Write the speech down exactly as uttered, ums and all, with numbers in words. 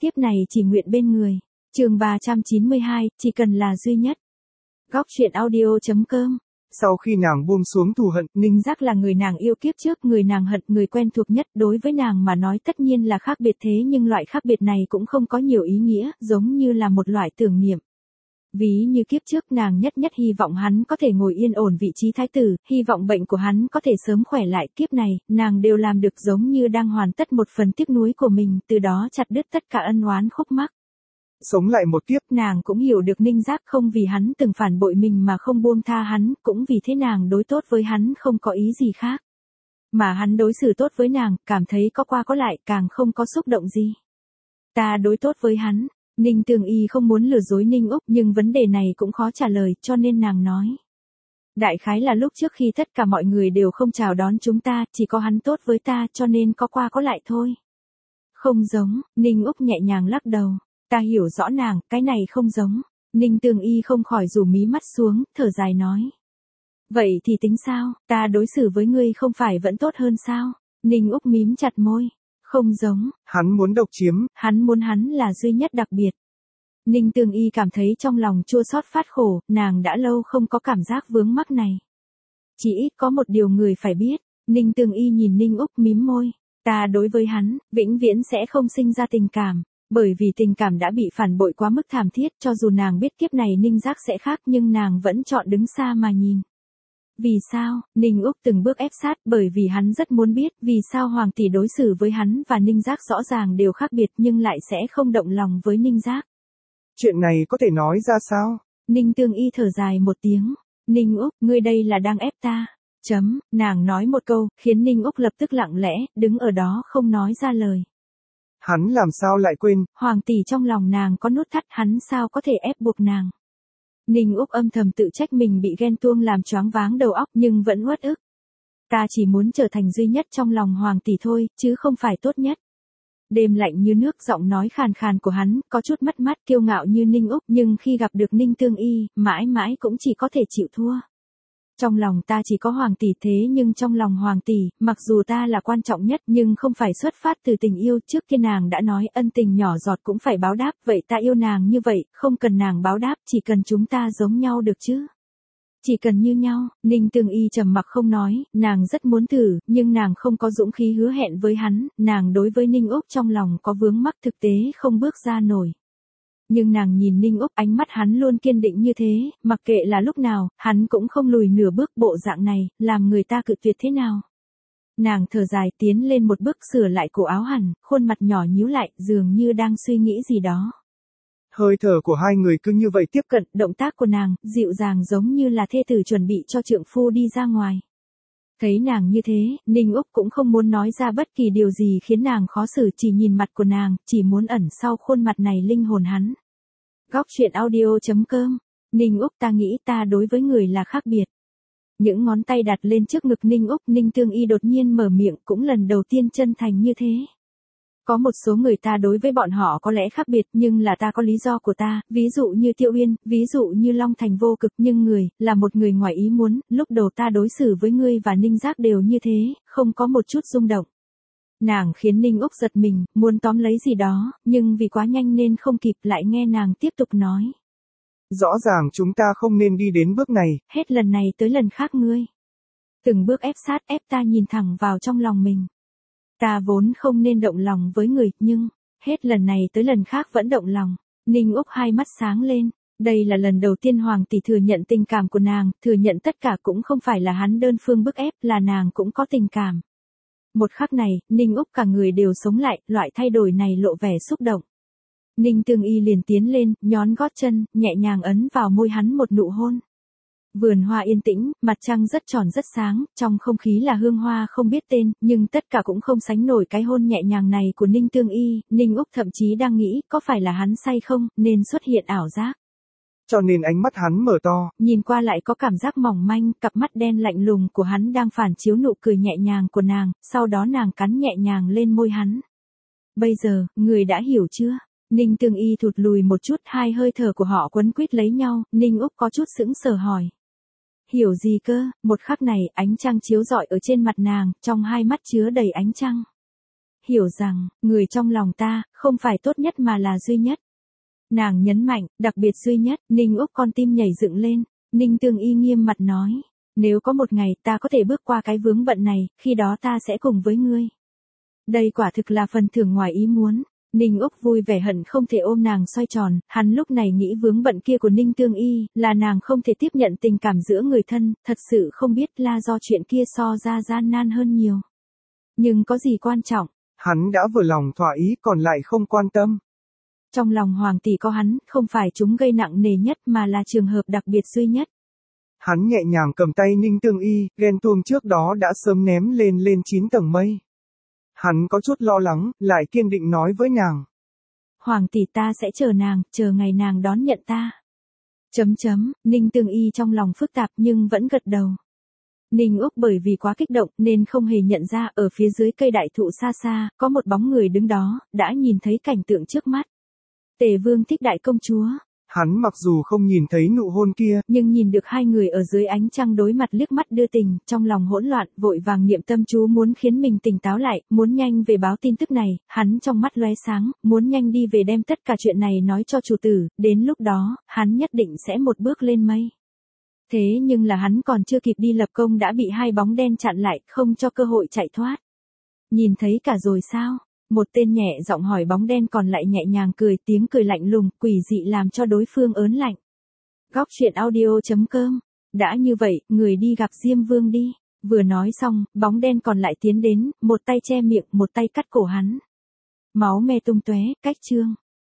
tiếp này chỉ nguyện bên người. Chương ba trăm chín mươi hai, chỉ cần là duy nhất. Góc truyện audio chấm com. Sau khi nàng buông xuống thù hận, Ninh Giác là người nàng yêu kiếp trước, người nàng hận, người quen thuộc nhất, đối với nàng mà nói tất nhiên là khác biệt, thế nhưng loại khác biệt này cũng không có nhiều ý nghĩa, giống như là một loại tưởng niệm. Ví như kiếp trước nàng nhất nhất hy vọng hắn có thể ngồi yên ổn vị trí thái tử, hy vọng bệnh của hắn có thể sớm khỏe lại, kiếp này, nàng đều làm được giống như đang hoàn tất một phần tiếc nuối của mình, từ đó chặt đứt tất cả ân oán khúc mắc. Sống lại một kiếp, nàng cũng hiểu được Ninh Giác không vì hắn từng phản bội mình mà không buông tha hắn, cũng vì thế nàng đối tốt với hắn không có ý gì khác. Mà hắn đối xử tốt với nàng, cảm thấy có qua có lại, càng không có xúc động gì. Ta đối tốt với hắn. Ninh Tường Y không muốn lừa dối Ninh Úc, nhưng vấn đề này cũng khó trả lời, cho nên nàng nói. Đại khái là lúc trước khi tất cả mọi người đều không chào đón chúng ta, chỉ có hắn tốt với ta, cho nên có qua có lại thôi. Không giống, Ninh Úc nhẹ nhàng lắc đầu. Ta hiểu rõ nàng, cái này không giống. Ninh Tường Y không khỏi rủ mí mắt xuống, thở dài nói. Vậy thì tính sao, ta đối xử với ngươi không phải vẫn tốt hơn sao? Ninh Úc mím chặt môi. Không giống. Hắn muốn độc chiếm. Hắn muốn hắn là duy nhất đặc biệt. Ninh Tường Y cảm thấy trong lòng chua xót phát khổ, nàng đã lâu không có cảm giác vướng mắc này. Chỉ ít có một điều người phải biết. Ninh Tường Y nhìn Ninh Úc mím môi. Ta đối với hắn, vĩnh viễn sẽ không sinh ra tình cảm. Bởi vì tình cảm đã bị phản bội quá mức thảm thiết, cho dù nàng biết kiếp này Ninh Giác sẽ khác nhưng nàng vẫn chọn đứng xa mà nhìn. Vì sao? Ninh Úc từng bước ép sát, bởi vì hắn rất muốn biết vì sao Hoàng tỷ đối xử với hắn và Ninh Giác rõ ràng đều khác biệt nhưng lại sẽ không động lòng với Ninh Giác. Chuyện này có thể nói ra sao? Ninh Tường Y thở dài một tiếng. Ninh Úc, ngươi đây là đang ép ta. Chấm, nàng nói một câu, khiến Ninh Úc lập tức lặng lẽ, đứng ở đó không nói ra lời. Hắn làm sao lại quên? Hoàng tỷ trong lòng nàng có nút thắt, hắn sao có thể ép buộc nàng. Ninh Úc âm thầm tự trách mình bị ghen tuông làm choáng váng đầu óc nhưng vẫn uất ức. Ta chỉ muốn trở thành duy nhất trong lòng Hoàng tỷ thôi, chứ không phải tốt nhất. Đêm lạnh như nước, giọng nói khàn khàn của hắn, có chút mất mát kiêu ngạo như Ninh Úc, nhưng khi gặp được Ninh Tường Y, mãi mãi cũng chỉ có thể chịu thua. Trong lòng ta chỉ có Hoàng tỷ, thế nhưng trong lòng Hoàng tỷ, mặc dù ta là quan trọng nhất nhưng không phải xuất phát từ tình yêu, trước kia nàng đã nói ân tình nhỏ giọt cũng phải báo đáp, vậy ta yêu nàng như vậy, không cần nàng báo đáp, chỉ cần chúng ta giống nhau được chứ. Chỉ cần như nhau. Ninh Tường Y trầm mặc không nói, nàng rất muốn thử, nhưng nàng không có dũng khí hứa hẹn với hắn, nàng đối với Ninh Úc trong lòng có vướng mắc thực tế không bước ra nổi. Nhưng nàng nhìn Ninh Úc, ánh mắt hắn luôn kiên định như thế, mặc kệ là lúc nào, hắn cũng không lùi nửa bước, bộ dạng này, làm người ta cự tuyệt thế nào. Nàng thở dài tiến lên một bước, sửa lại cổ áo hẳn, khuôn mặt nhỏ nhíu lại, dường như đang suy nghĩ gì đó. Hơi thở của hai người cứ như vậy tiếp cận, động tác của nàng, dịu dàng giống như là thê tử chuẩn bị cho trượng phu đi ra ngoài. Thấy nàng như thế, Ninh Úc cũng không muốn nói ra bất kỳ điều gì khiến nàng khó xử, chỉ nhìn mặt của nàng, chỉ muốn ẩn sau khuôn mặt này linh hồn hắn. Góc truyện audio chấm com. Ninh Úc, ta nghĩ ta đối với người là khác biệt. Những ngón tay đặt lên trước ngực Ninh Úc, Ninh Tường Y đột nhiên mở miệng, cũng lần đầu tiên chân thành như thế. Có một số người ta đối với bọn họ có lẽ khác biệt, nhưng là ta có lý do của ta, ví dụ như Tiêu Uyên, ví dụ như Long Thành vô cực, nhưng người, là một người ngoài ý muốn, lúc đầu ta đối xử với ngươi và Ninh Giác đều như thế, không có một chút rung động. Nàng khiến Ninh Úc giật mình, muốn tóm lấy gì đó, nhưng vì quá nhanh nên không kịp, lại nghe nàng tiếp tục nói. Rõ ràng chúng ta không nên đi đến bước này. Hết lần này tới lần khác ngươi. Từng bước ép sát, ép ta nhìn thẳng vào trong lòng mình. Ta vốn không nên động lòng với người, nhưng, hết lần này tới lần khác vẫn động lòng. Ninh Úc hai mắt sáng lên. Đây là lần đầu tiên Hoàng tỷ thừa nhận tình cảm của nàng, thừa nhận tất cả cũng không phải là hắn đơn phương bức ép, là nàng cũng có tình cảm. Một khắc này, Ninh Úc cả người đều sống lại, loại thay đổi này lộ vẻ xúc động. Ninh Tường Y liền tiến lên, nhón gót chân, nhẹ nhàng ấn vào môi hắn một nụ hôn. Vườn hoa yên tĩnh, mặt trăng rất tròn rất sáng, trong không khí là hương hoa không biết tên, nhưng tất cả cũng không sánh nổi cái hôn nhẹ nhàng này của Ninh Tường Y. Ninh Úc thậm chí đang nghĩ, có phải là hắn say không, nên xuất hiện ảo giác. Cho nên ánh mắt hắn mở to, nhìn qua lại có cảm giác mỏng manh, cặp mắt đen lạnh lùng của hắn đang phản chiếu nụ cười nhẹ nhàng của nàng, sau đó nàng cắn nhẹ nhàng lên môi hắn. Bây giờ, người đã hiểu chưa? Ninh Tường Y thụt lùi một chút, hai hơi thở của họ quấn quýt lấy nhau, Ninh Úc có chút sững sờ hỏi. Hiểu gì cơ? Một khắc này, ánh trăng chiếu rọi ở trên mặt nàng, trong hai mắt chứa đầy ánh trăng. hiểu rằng, người trong lòng ta, không phải tốt nhất mà là duy nhất. Nàng nhấn mạnh, đặc biệt duy nhất, Ninh Úc con tim nhảy dựng lên, Ninh Tương Y nghiêm mặt nói, nếu có một ngày ta có thể bước qua cái vướng bận này, khi đó ta sẽ cùng với ngươi. Đây quả thực là phần thưởng ngoài ý muốn. Ninh Úc vui vẻ hận không thể ôm nàng xoay tròn, hắn lúc này nghĩ vướng bận kia của Ninh Tương Y, là nàng không thể tiếp nhận tình cảm giữa người thân, thật sự không biết là do chuyện kia so ra gian nan hơn nhiều. Nhưng có gì quan trọng? Hắn đã vừa lòng thỏa ý còn lại không quan tâm. Trong lòng Hoàng tỷ có hắn, không phải chúng gây nặng nề nhất mà là trường hợp đặc biệt duy nhất. Hắn nhẹ nhàng cầm tay Ninh Tương Y, ghen tuông trước đó đã sớm ném lên lên chín tầng mây. Hắn có chút lo lắng, lại kiên định nói với nàng. Hoàng tỷ ta sẽ chờ nàng, chờ ngày nàng đón nhận ta. Chấm chấm, Ninh Tương Y trong lòng phức tạp nhưng vẫn gật đầu. Ninh Úc bởi vì quá kích động nên không hề nhận ra ở phía dưới cây đại thụ xa xa, có một bóng người đứng đó, đã nhìn thấy cảnh tượng trước mắt. Tề Vương thích đại công chúa. Hắn mặc dù không nhìn thấy nụ hôn kia, nhưng nhìn được hai người ở dưới ánh trăng đối mặt liếc mắt đưa tình, trong lòng hỗn loạn, vội vàng niệm tâm chú muốn khiến mình tỉnh táo lại, muốn nhanh về báo tin tức này, hắn trong mắt lóe sáng, muốn nhanh đi về đem tất cả chuyện này nói cho chủ tử, đến lúc đó, hắn nhất định sẽ một bước lên mây. Thế nhưng là hắn còn chưa kịp đi lập công đã bị hai bóng đen chặn lại, không cho cơ hội chạy thoát. Nhìn thấy cả rồi sao? Một tên nhẹ giọng hỏi bóng đen còn lại nhẹ nhàng cười, tiếng cười lạnh lùng, quỷ dị làm cho đối phương ớn lạnh. Góc truyện audio chấm com. Đã như vậy, người đi gặp Diêm Vương đi. Vừa nói xong, bóng đen còn lại tiến đến, một tay che miệng, một tay cắt cổ hắn. Máu me tung tóe, cách chương.